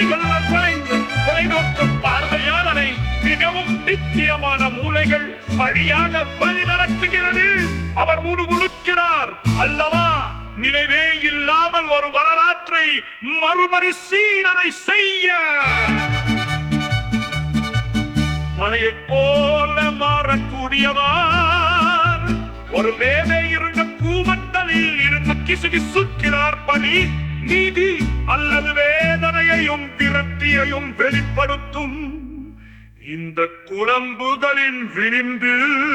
கைகள் குறைந்து தொலைநோக்கு பார்வையாளனை மிகவும் நித்தியமான மூலைகள் வழியாக வழி நடத்துகிறது. அவர் முழுமுழுக்கிறார் அல்லவா? நினைவே இல்லாமல் ஒரு வரலாற்றை மறுபரிசீலனை செய்ய மலையைப் போல மாறக்கூடியவர். ஒரு மேலே இருந்த கூமட்டலில் இருந்த கிசுகிசுக்கிறார். பணி நீதி அல்லது வேதனையையும் விரக்தியையும் வெளிப்படுத்தும் இந்த குழம்புகளின் விளிம்பு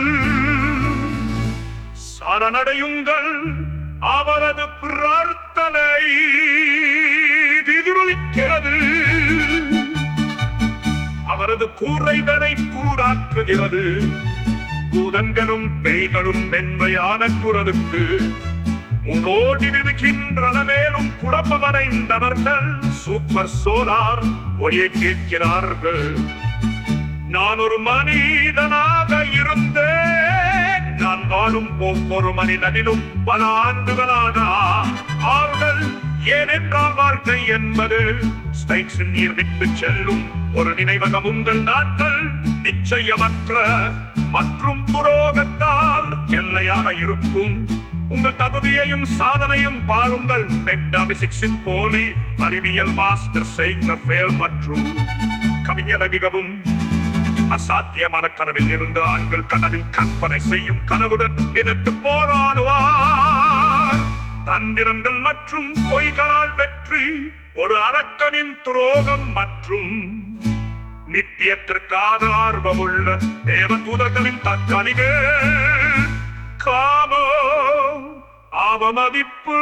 சரணடையுங்கள். அவரது பிரார்த்தனை எதிரொலிக்கிறது. அவரது கூரைகளை கூடாக்குகிறது. பூதங்களும் பேய்களும் மென்மையான குரலுக்கு முன்னோடி இருக்கின்றன. மேலும் குழப்பமடைந்தவர்கள் சூப்பர் சோலார் ஒளியை கேட்கிறார்கள். நான் ஒரு மனிதனாக இருந்தேன். நான் வாழும் ஒவ்வொரு மனிதனிலும் பல ஆண்டுகளாக ஆறுதல். ஏனென்றால் வாழ்க்கை என்பது நீர் விட்டு செல்லும் ஒரு நினைவகம். உங்கள் நாட்கள் நிச்சயமற்ற மற்றும் துரோகத்தால் எல்லையாக இருக்கும். உங்கள் தகுதியையும் சாதனையும் பாருங்கள். மெட்டாபிசிக்ஸின் போலி அறிவியல் மாஸ்டர் செய்கிற மற்றும் கவிஞர் மிகவும் அசாத்தியமான கனவில் இருந்து ஆண்கள் கனவில் கற்பனை செய்யும் கனவுடன் எதிர்த்து போராடுவார். தந்திரங்கள் மற்றும் பொய்களால் வெற்றி, ஒரு அரக்கனின் துரோகம் மற்றும் நித்தியத்திற்கான ஆர்வமுள்ள தேவதூதர்களின் தற்காலிக காமோ அவமதிப்பு.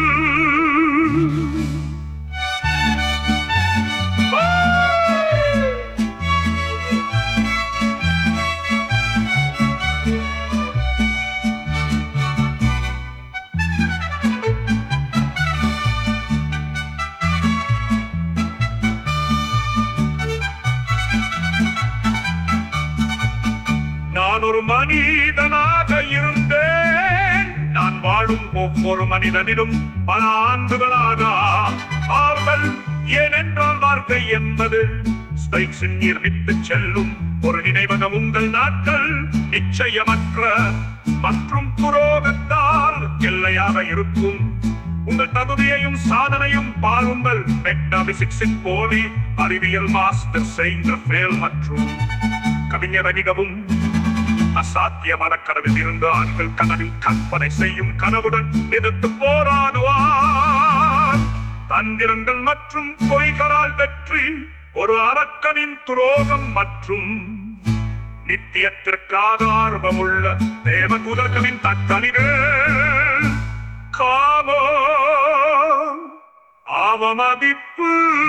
நான் ஒரு மனிதனாக இருந்தேன். நான் வாழும் ஒவ்வொரு மனிதனிலும் பல ஆண்டுகளாக ஆறுதல். ஏனென்றால் வாழ்க்கை என்பது நீர் விட்டு செல்லும் ஒரு நினைவகம். உங்கள் நாட்கள் நிச்சயமற்ற மற்றும் துரோகத்தால் எல்லையாக இருக்கும். உங்கள் தகுதியையும் சாதனையும் பாருங்கள். மெட்டாபிசிக்ஸின் போலி அறிவியல் மாஸ்டர் செய்கிற மற்றும் கவிஞர் மிகவும் அசாத்தியமான கனவில் இருந்து ஆண்கள் கனவில் கற்பனை செய்யும் கனவுடன் எதிர்த்து போராடுவார். தந்திரங்கள் மற்றும் பொய்களால் வெற்றி, ஒரு அரக்கனின் துரோகம் மற்றும் நித்தியத்திற்காக ஆர்வமுள்ள தேவதூதர்களின் தற்காலிக காமோ அவமதிப்பு.